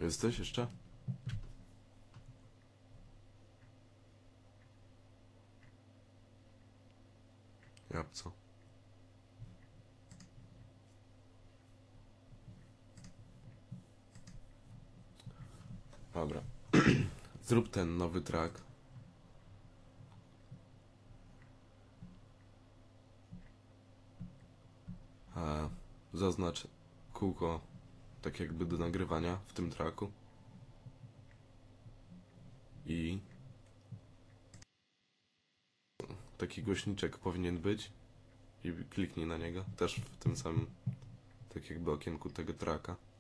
Jesteś jeszcze? Japco. Dobra. Zrób ten nowy track. A zaznacz kółko tak jakby do nagrywania w tym tracku. I taki głośniczek powinien być. I kliknij na niego. Też w tym samym tak jakby okienku tego tracka.